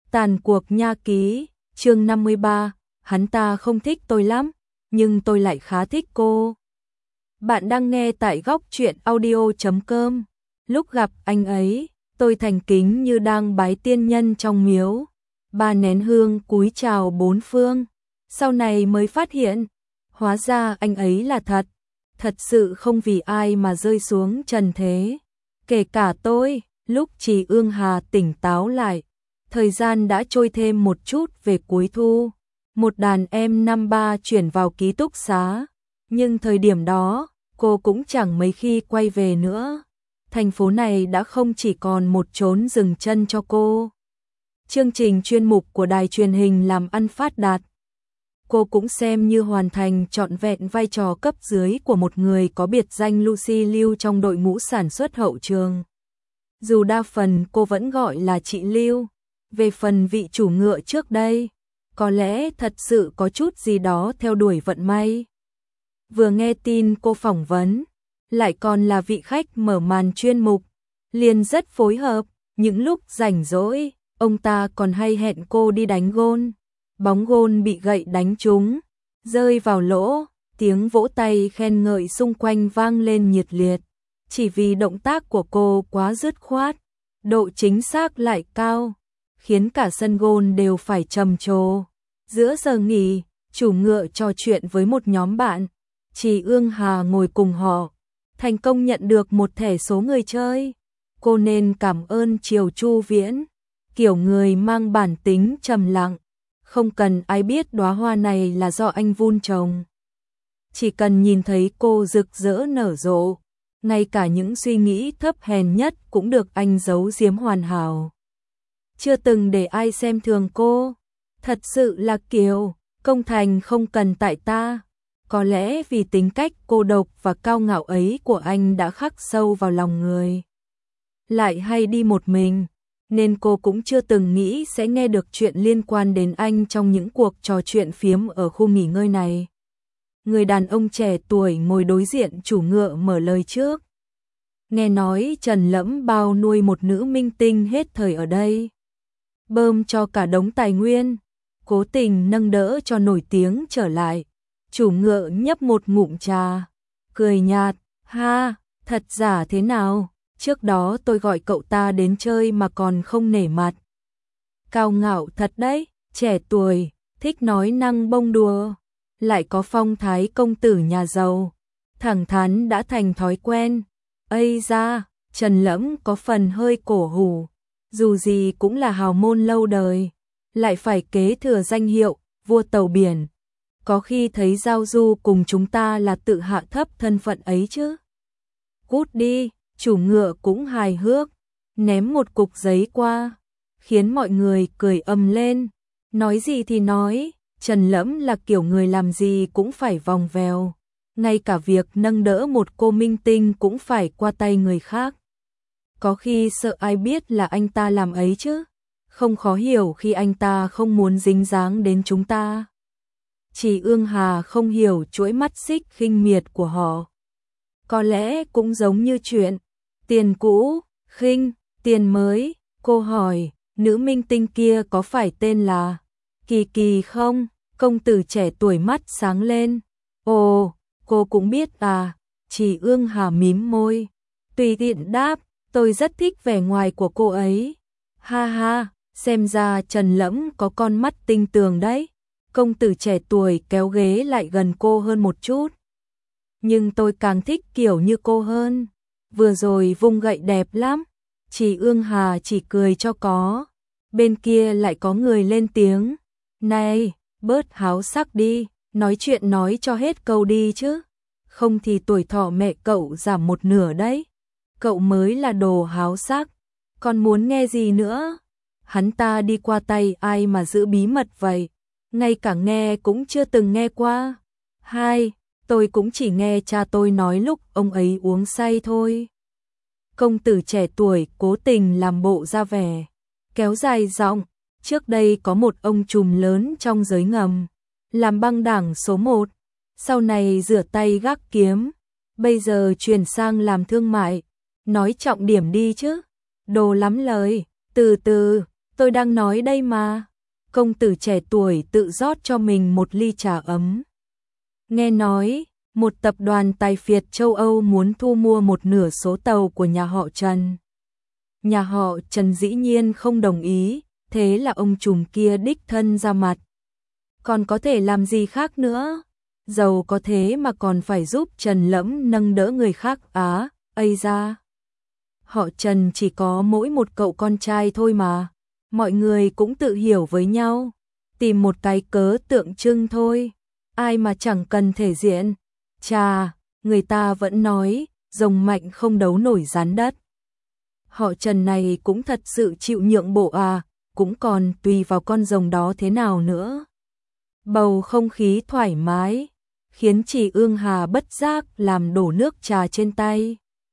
Tàn cuộc nha ký, chương 53, hắn ta không thích tôi lắm, nhưng tôi lại khá thích cô. Bạn đang nghe tại góc truyện audio.com. Lúc gặp anh ấy, tôi thành kính như đang bái tiên nhân trong miếu. 3 nén hương cúi chào bốn phương. Sau này mới phát hiện, hóa ra anh ấy là thật sự không vì ai mà rơi xuống trần thế. Kể cả tôi, lúc Trì Ương Hà tỉnh táo lại, thời gian đã trôi thêm một chút về cuối thu. Một đàn em năm ba chuyển vào ký túc xá, nhưng thời điểm đó, cô cũng chẳng mấy khi quay về nữa. Thành phố này đã không chỉ còn một chốn dừng chân cho cô. Chương trình chuyên mục của đài truyền hình làm ăn phát đạt. Cô cũng xem như hoàn thành trọn vẹn vai trò cấp dưới của một người có biệt danh Lucy Lưu trong đội ngũ sản xuất hậu trường. Dù đa phần cô vẫn gọi là chị Lưu. Về phần vị chủ ngựa trước đây, có lẽ thật sự có chút gì đó theo đuổi vận may. Vừa nghe tin cô phỏng vấn, lại còn là vị khách mở màn chuyên mục, liền rất phối hợp. Những lúc rảnh rỗi, ông ta còn hay hẹn cô đi đánh gôn. Bóng gôn bị gậy đánh trúng, rơi vào lỗ, tiếng vỗ tay khen ngợi xung quanh vang lên nhiệt liệt. Chỉ vì động tác của cô quá dứt khoát, độ chính xác lại cao, khiến cả sân gôn đều phải trầm trồ. Giữa giờ nghỉ, chủ ngựa trò chuyện với một nhóm bạn. Trì Ương Hà ngồi cùng họ, thành công nhận được một thẻ số người chơi. Cô nên cảm ơn Triều Chu Viễn, kiểu người mang bản tính trầm lặng. Không cần ai biết đóa hoa này là do anh vun trồng. Chỉ cần nhìn thấy cô rực rỡ nở rộ, ngay cả những suy nghĩ thấp hèn nhất cũng được anh giấu giếm hoàn hảo. Chưa từng để ai xem thường cô. Thật sự là kiểu, công thành không cần tại ta. Có lẽ vì tính cách cô độc và cao ngạo ấy của anh đã khắc sâu vào lòng người. Lại hay đi một mình, nên cô cũng chưa từng nghĩ sẽ nghe được chuyện liên quan đến anh trong những cuộc trò chuyện phiếm ở khu nghỉ ngơi này. Người đàn ông trẻ tuổi ngồi đối diện chủ ngựa mở lời trước. Nghe nói Trần Lẫm bao nuôi một nữ minh tinh hết thời ở đây. Bơm cho cả đống tài nguyên, cố tình nâng đỡ cho nổi tiếng trở lại. Chủ ngựa nhấp một ngụm trà, cười nhạt, ha, thật giả thế nào? Trước đó tôi gọi cậu ta đến chơi mà còn không nể mặt. Cao ngạo thật đấy, trẻ tuổi, thích nói năng bông đùa, lại có phong thái công tử nhà giàu. Thẳng thắn đã thành thói quen. Ây da, Trần Lẫm có phần hơi cổ hủ. Dù gì cũng là hào môn lâu đời, lại phải kế thừa danh hiệu vua tàu biển. Có khi thấy giao du cùng chúng ta là tự hạ thấp thân phận ấy chứ. Cút đi, chủ ngựa cũng hài hước, ném một cục giấy qua, khiến mọi người cười ầm lên. Nói gì thì nói, Trần Lẫm là kiểu người làm gì cũng phải vòng vèo. Ngay cả việc nâng đỡ một cô minh tinh cũng phải qua tay người khác. Có khi sợ ai biết là anh ta làm ấy chứ. Không khó hiểu khi anh ta không muốn dính dáng đến chúng ta. Trì Ương Hà không hiểu chuỗi mắt xích khinh miệt của họ. Có lẽ cũng giống như chuyện tiền cũ, khinh, tiền mới. Cô hỏi, nữ minh tinh kia có phải tên là Kỳ Kỳ không? Công tử trẻ tuổi mắt sáng lên. Ồ, cô cũng biết à? Trì Ương Hà mím môi, tùy tiện đáp, tôi rất thích vẻ ngoài của cô ấy. Ha ha, xem ra Trần Lẫm có con mắt tinh tường đấy. Công tử trẻ tuổi kéo ghế lại gần cô hơn một chút. Nhưng tôi càng thích kiểu như cô hơn. Vừa rồi vung gậy đẹp lắm. Trì Ương Hà chỉ cười cho có. Bên kia lại có người lên tiếng. Này, bớt háo sắc đi, nói chuyện nói cho hết câu đi chứ. Không thì tuổi thọ mẹ cậu giảm một nửa đấy. Cậu mới là đồ háo sắc. Còn muốn nghe gì nữa? Hắn ta đi qua tay ai mà giữ bí mật vậy? Ngay cả nghe cũng chưa từng nghe qua. Hai, tôi cũng chỉ nghe cha tôi nói lúc ông ấy uống say thôi. Công tử trẻ tuổi cố tình làm bộ ra vẻ, kéo dài giọng. Trước đây có một ông trùm lớn trong giới ngầm, làm băng đảng số 1. Sau này rửa tay gác kiếm, bây giờ chuyển sang làm thương mại. Nói trọng điểm đi chứ. Đồ lắm lời, từ từ. Tôi đang nói đây mà. Công tử trẻ tuổi tự rót cho mình một ly trà ấm. Nghe nói, một tập đoàn tài phiệt châu Âu muốn thu mua một nửa số tàu của nhà họ Trần. Nhà họ Trần dĩ nhiên không đồng ý, thế là ông trùm kia đích thân ra mặt. Còn có thể làm gì khác nữa? Giàu có thế mà còn phải giúp Trần Lẫm nâng đỡ người khác á, ây da. Họ Trần chỉ có mỗi một cậu con trai thôi mà. Mọi người cũng tự hiểu với nhau, tìm một cái cớ tượng trưng thôi, ai mà chẳng cần thể diện. Chà, người ta vẫn nói, rồng mạnh không đấu nổi rắn đất. Họ Trần này cũng thật sự chịu nhượng bộ à, cũng còn tùy vào con rồng đó thế nào nữa. Bầu không khí thoải mái, khiến chị Ương Hà bất giác làm đổ nước trà trên tay.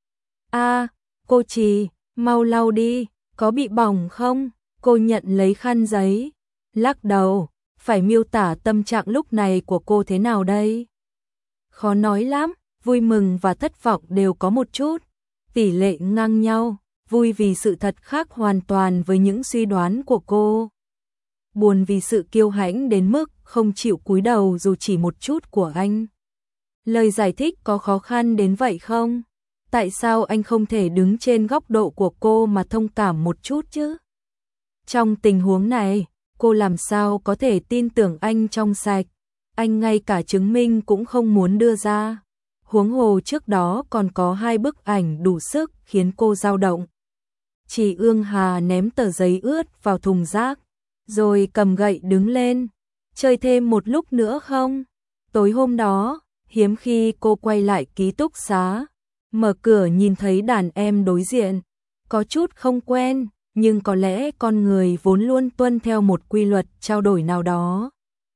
A, cô Trì, mau lau đi, có bị bỏng không? Cô nhận lấy khăn giấy, lắc đầu, phải miêu tả tâm trạng lúc này của cô thế nào đây? Khó nói lắm, vui mừng và thất vọng đều có một chút, tỷ lệ ngang nhau, vui vì sự thật khác hoàn toàn với những suy đoán của cô. Buồn vì sự kiêu hãnh đến mức không chịu cúi đầu dù chỉ một chút của anh. Lời giải thích có khó khăn đến vậy không? Tại sao anh không thể đứng trên góc độ của cô mà thông cảm một chút chứ? Trong tình huống này, cô làm sao có thể tin tưởng anh trong sạch, anh ngay cả chứng minh cũng không muốn đưa ra. Huống hồ trước đó còn có 2 bức ảnh đủ sức khiến cô dao động. Chị Ương Hà ném tờ giấy ướt vào thùng rác, rồi cầm gậy đứng lên. Chơi thêm một lúc nữa không? Tối hôm đó, hiếm khi cô quay lại ký túc xá, mở cửa nhìn thấy đàn em đối diện, có chút không quen. Nhưng có lẽ con người vốn luôn tuân theo một quy luật trao đổi nào đó.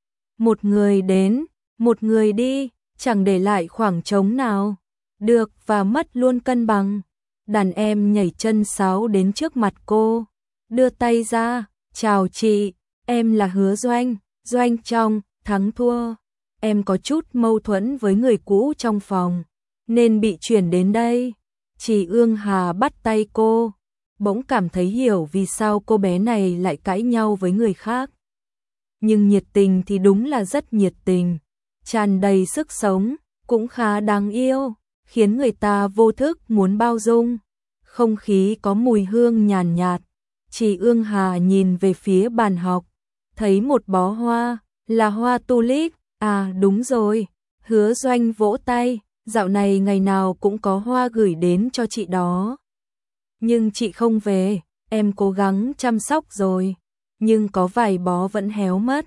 Một người đến, một người đi, chẳng để lại khoảng trống nào. Được và mất luôn cân bằng. Đàn em nhảy chân sáo đến trước mặt cô, đưa tay ra, chào chị, em là Hứa Doanh, Doanh trong, thắng thua. Em có chút mâu thuẫn với người cũ trong phòng, nên bị chuyển đến đây. Chị Ương Hà bắt tay cô. Bỗng cảm thấy hiểu vì sao cô bé này lại cãi nhau với người khác. Nhưng nhiệt tình thì đúng là rất nhiệt tình, tràn đầy sức sống, cũng khá đáng yêu, khiến người ta vô thức muốn bao dung. Không khí có mùi hương nhàn nhạt. Chị Ương Hà nhìn về phía bàn học, thấy một bó hoa, là hoa tulip. À đúng rồi, Hứa Doanh vỗ tay, dạo này ngày nào cũng có hoa gửi đến cho chị đó. Nhưng chị không về, em cố gắng chăm sóc rồi, nhưng có vài bó vẫn héo mất.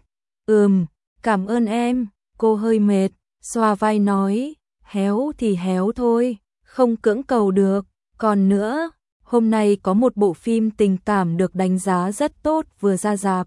Cảm ơn em, cô hơi mệt, xoa vai nói, héo thì héo thôi, không cưỡng cầu được. Còn nữa, hôm nay có một bộ phim tình cảm được đánh giá rất tốt vừa ra rạp.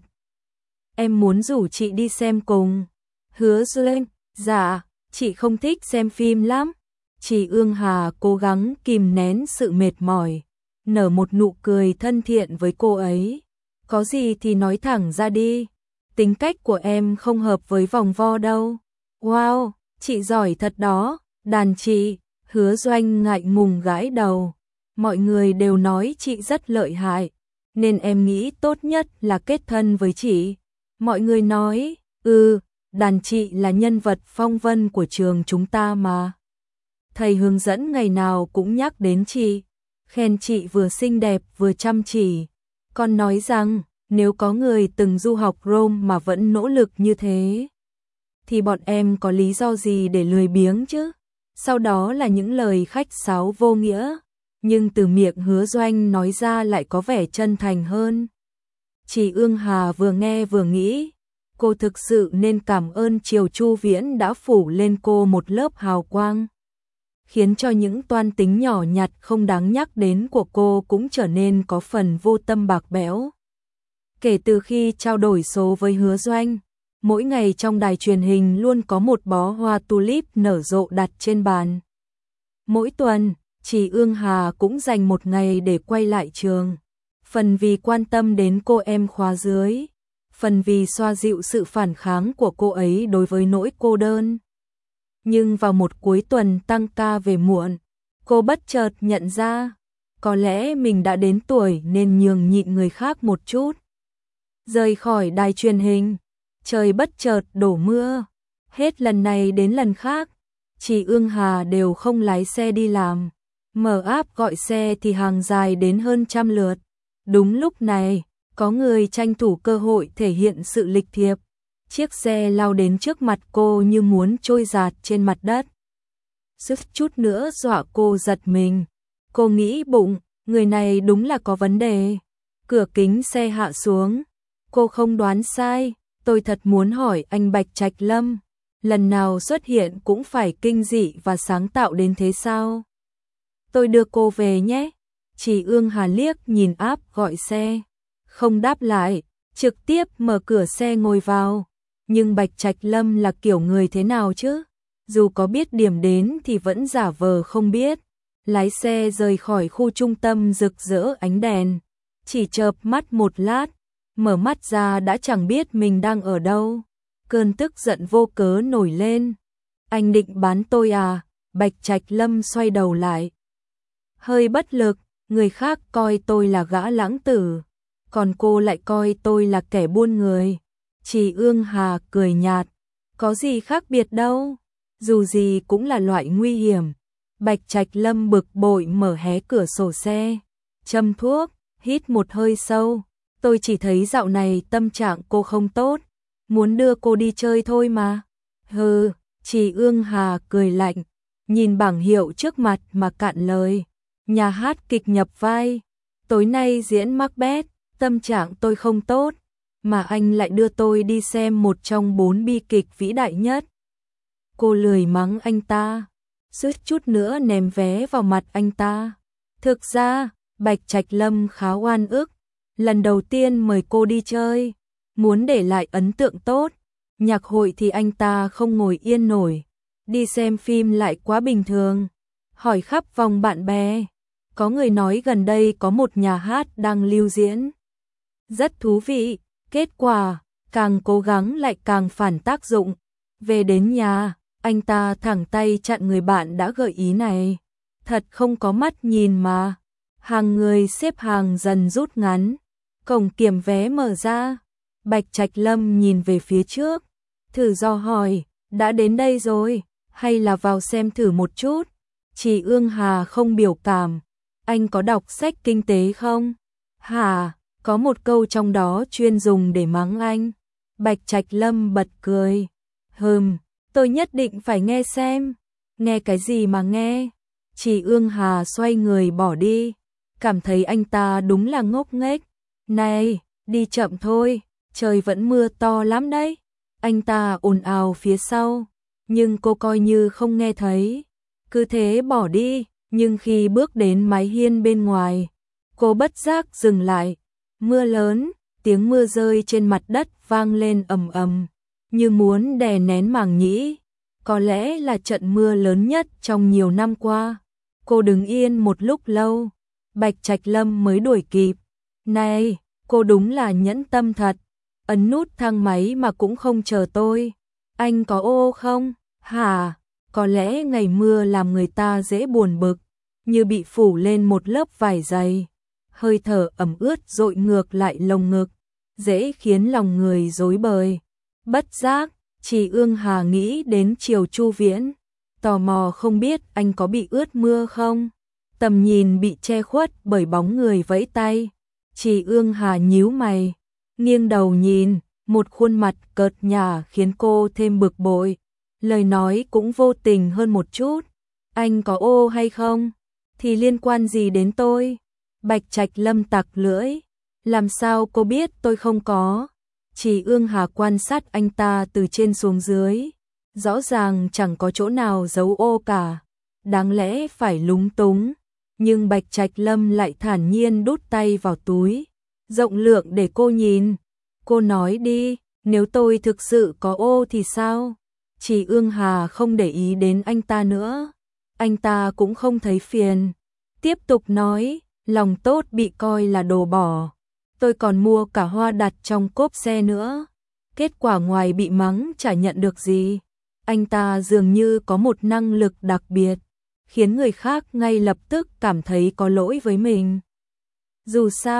Em muốn rủ chị đi xem cùng. Hứa Doanh, dạ, chị không thích xem phim lắm. Chị Ương Hà cố gắng kìm nén sự mệt mỏi, nở một nụ cười thân thiện với cô ấy. Có gì thì nói thẳng ra đi, tính cách của em không hợp với vòng vo đâu. Wow, chị giỏi thật đó, đàn chị. Hứa Doanh ngại ngùng gãi đầu. Mọi người đều nói chị rất lợi hại, nên em nghĩ tốt nhất là kết thân với chị. Mọi người nói, đàn chị là nhân vật phong vân của trường chúng ta mà. Thầy hướng dẫn ngày nào cũng nhắc đến chị, khen chị vừa xinh đẹp vừa chăm chỉ. Còn nói rằng, nếu có người từng du học Rome mà vẫn nỗ lực như thế, thì bọn em có lý do gì để lười biếng chứ? Sau đó là những lời khách sáo vô nghĩa, nhưng từ miệng Hứa Doanh nói ra lại có vẻ chân thành hơn. Chị Ương Hà vừa nghe vừa nghĩ, cô thực sự nên cảm ơn Triều Chu Viễn đã phủ lên cô một lớp hào quang, khiến cho những toan tính nhỏ nhặt không đáng nhắc đến của cô cũng trở nên có phần vô tâm bạc bẽo. Kể từ khi trao đổi số với Hứa Doanh, mỗi ngày trong đài truyền hình luôn có một bó hoa tulip nở rộ đặt trên bàn. Mỗi tuần, chị Ương Hà cũng dành một ngày để quay lại trường, phần vì quan tâm đến cô em khóa dưới, phần vì xoa dịu sự phản kháng của cô ấy đối với nỗi cô đơn. Nhưng vào một cuối tuần tăng ca về muộn, cô bất chợt nhận ra, có lẽ mình đã đến tuổi nên nhường nhịn người khác một chút. rời khỏi đài truyền hình. Trời bất chợt đổ mưa. Hết lần này đến lần khác, chị Ương Hà đều không lái xe đi làm. Mở app gọi xe thì hàng dài đến hơn 100 lượt. Đúng lúc này, có người tranh thủ cơ hội thể hiện sự lịch thiệp. Chiếc xe lao đến trước mặt cô như muốn trôi dạt trên mặt đất. Suýt chút nữa dọa cô giật mình. Cô nghĩ bụng, người này đúng là có vấn đề. Cửa kính xe hạ xuống. Cô không đoán sai, tôi thật muốn hỏi anh Bạch Trạch Lâm, lần nào xuất hiện cũng phải kinh dị và sáng tạo đến thế sao? Tôi đưa cô về nhé. Chị Ương Hà liếc nhìn app gọi xe, không đáp lại, trực tiếp mở cửa xe ngồi vào. Nhưng Bạch Trạch Lâm là kiểu người thế nào chứ? Dù có biết điểm đến thì vẫn giả vờ không biết. Lái xe rời khỏi khu trung tâm rực rỡ ánh đèn. Chỉ chợp mắt một lát, mở mắt ra đã chẳng biết mình đang ở đâu. Cơn tức giận vô cớ nổi lên. Anh định bán tôi à? Bạch Trạch Lâm xoay đầu lại. Hơi bất lực, người khác coi tôi là gã lãng tử, còn cô lại coi tôi là kẻ buôn người. Chị Ương Hà cười nhạt, có gì khác biệt đâu, dù gì cũng là loại nguy hiểm. Bạch Trạch Lâm bực bội mở hé cửa sổ xe, châm thuốc, hít một hơi sâu. Tôi chỉ thấy dạo này tâm trạng cô không tốt, muốn đưa cô đi chơi thôi mà. Hừ, chị Ương Hà cười lạnh, nhìn bảng hiệu trước mặt mà cạn lời. Nhà hát kịch nhập vai, tối nay diễn Macbeth, tâm trạng tôi không tốt, mà anh lại đưa tôi đi xem một trong 4 bi kịch vĩ đại nhất. Cô lười mắng anh ta, suýt chút nữa ném vé vào mặt anh ta. Thực ra, Bạch Trạch Lâm khá oan ức, lần đầu tiên mời cô đi chơi, muốn để lại ấn tượng tốt. Nhạc hội thì anh ta không ngồi yên nổi, đi xem phim lại quá bình thường. Hỏi khắp vòng bạn bè, có người nói gần đây có một nhà hát đang lưu diễn rất thú vị. Kết quả, càng cố gắng lại càng phản tác dụng. Về đến nhà, anh ta thẳng tay chặn người bạn đã gợi ý này. Thật không có mắt nhìn mà. Hàng người xếp hàng dần rút ngắn. Cổng kiểm vé mở ra. Bạch Trạch Lâm nhìn về phía trước, thử dò hỏi, đã đến đây rồi, hay là vào xem thử một chút? Chị Ương Hà không biểu cảm. Anh có đọc sách kinh tế không? Hả? Có một câu trong đó chuyên dùng để mắng anh. Bạch Trạch Lâm bật cười. Tôi nhất định phải nghe xem. Nghe cái gì mà nghe? Chị Ương Hà xoay người bỏ đi. Cảm thấy anh ta đúng là ngốc nghếch. Này, đi chậm thôi, trời vẫn mưa to lắm đấy. Anh ta ồn ào phía sau, nhưng cô coi như không nghe thấy. Cứ thế bỏ đi, nhưng khi bước đến mái hiên bên ngoài, cô bất giác dừng lại. Mưa lớn, tiếng mưa rơi trên mặt đất vang lên ầm ầm, như muốn đè nén màng nhĩ. Có lẽ là trận mưa lớn nhất trong nhiều năm qua. Cô đứng yên một lúc lâu, Bạch Trạch Lâm mới đuổi kịp. Này, cô đúng là nhẫn tâm thật, ấn nút thang máy mà cũng không chờ tôi. Anh có ô không? Hả? Có lẽ ngày mưa làm người ta dễ buồn bực, như bị phủ lên một lớp vải dày. Hơi thở ẩm ướt dội ngược lại lồng ngực, dễ khiến lòng người rối bời. Bất giác, chị Ương Hà nghĩ đến Triều Chu Viễn, tò mò không biết anh có bị ướt mưa không. Tầm nhìn bị che khuất bởi bóng người vẫy tay. Chị Ương Hà nhíu mày, nghiêng đầu nhìn, một khuôn mặt cợt nhả khiến cô thêm bực bội. Lời nói cũng vô tình hơn một chút. Anh có ô hay không? Thì liên quan gì đến tôi? Bạch Trạch Lâm tặc lưỡi. Làm sao cô biết tôi không có? Chị Ương Hà quan sát anh ta từ trên xuống dưới. Rõ ràng chẳng có chỗ nào giấu ô cả. Đáng lẽ phải lúng túng. Nhưng Bạch Trạch Lâm lại thản nhiên đút tay vào túi, rộng lượng để cô nhìn. Cô nói đi, nếu tôi thực sự có ô thì sao? Chị Ương Hà không để ý đến anh ta nữa. Anh ta cũng không thấy phiền. Tiếp tục nói, lòng tốt bị coi là đồ bỏ. Tôi còn mua cả hoa đặt trong cốp xe nữa. Kết quả ngoài bị mắng chả nhận được gì. Anh ta dường như có một năng lực đặc biệt, khiến người khác ngay lập tức cảm thấy có lỗi với mình. Dù sao,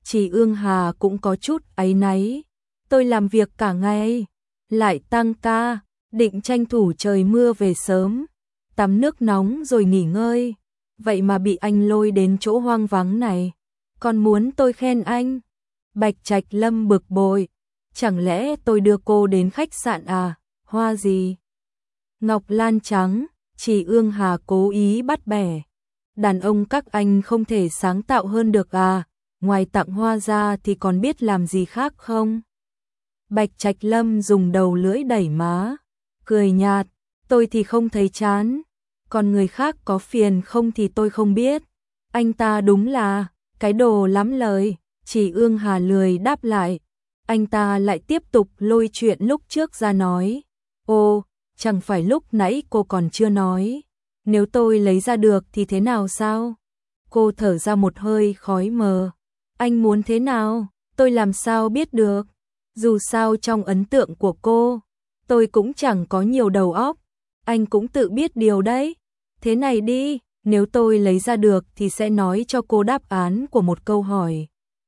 Chỉ Ương Hà cũng có chút áy náy. Tôi làm việc cả ngày, lại tăng ca, định tranh thủ trời mưa về sớm, tắm nước nóng rồi nghỉ ngơi. Vậy mà bị anh lôi đến chỗ hoang vắng này, còn muốn tôi khen anh. Bạch Trạch Lâm bực bội, chẳng lẽ tôi đưa cô đến khách sạn à, hoa gì? Ngọc lan trắng, Chỉ Ương Hà cố ý bắt bẻ. Đàn ông các anh không thể sáng tạo hơn được à, ngoài tặng hoa ra thì còn biết làm gì khác không? Bạch Trạch Lâm dùng đầu lưỡi đẩy má, cười nhạt, tôi thì không thấy chán, còn người khác có phiền không thì tôi không biết. Anh ta đúng là cái đồ lắm lời. Chỉ Ương Hà lười đáp lại, anh ta lại tiếp tục lôi chuyện lúc trước ra nói. Ô, chẳng phải lúc nãy cô còn chưa nói, nếu tôi lấy ra được thì thế nào sao? Cô thở ra một hơi khói mờ. Anh muốn thế nào, tôi làm sao biết được? Dù sao trong ấn tượng của cô, tôi cũng chẳng có nhiều đầu óc, anh cũng tự biết điều đấy. Thế này đi, nếu tôi lấy ra được thì sẽ nói cho cô đáp án của một câu hỏi.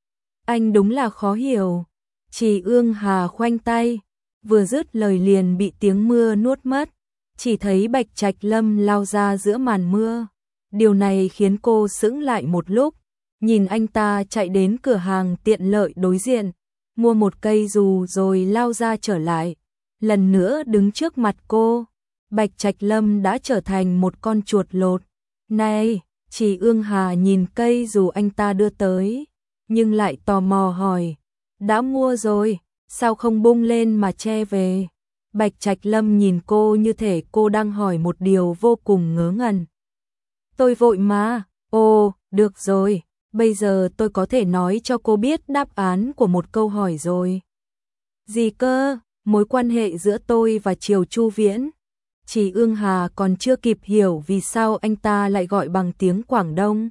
Anh đúng là khó hiểu. Chỉ Ương Hà khoanh tay, vừa dứt lời liền bị tiếng mưa nuốt mất. Chỉ thấy Bạch Trạch Lâm lao ra giữa màn mưa. Điều này khiến cô sững lại một lúc, nhìn anh ta chạy đến cửa hàng tiện lợi đối diện, mua một cây dù rồi lao ra trở lại. Lần nữa đứng trước mặt cô, Bạch Trạch Lâm đã trở thành một con chuột lột. Này, Chỉ Ương Hà nhìn cây dù anh ta đưa tới, nhưng lại tò mò hỏi, đã mua rồi, sao không bung lên mà che về? Bạch Trạch Lâm nhìn cô như thể cô đang hỏi một điều vô cùng ngớ ngẩn. Tôi vội mà, ồ, được rồi, bây giờ tôi có thể nói cho cô biết đáp án của một câu hỏi rồi. Gì cơ, mối quan hệ giữa tôi và Triều Chu Viễn? Chỉ Ương Hà còn chưa kịp hiểu vì sao anh ta lại gọi bằng tiếng Quảng Đông,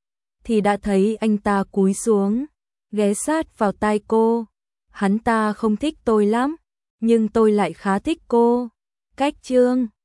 thì đã thấy anh ta cúi xuống, ghé sát vào tai cô. Hắn ta không thích tôi lắm, nhưng tôi lại khá thích cô. Cách chương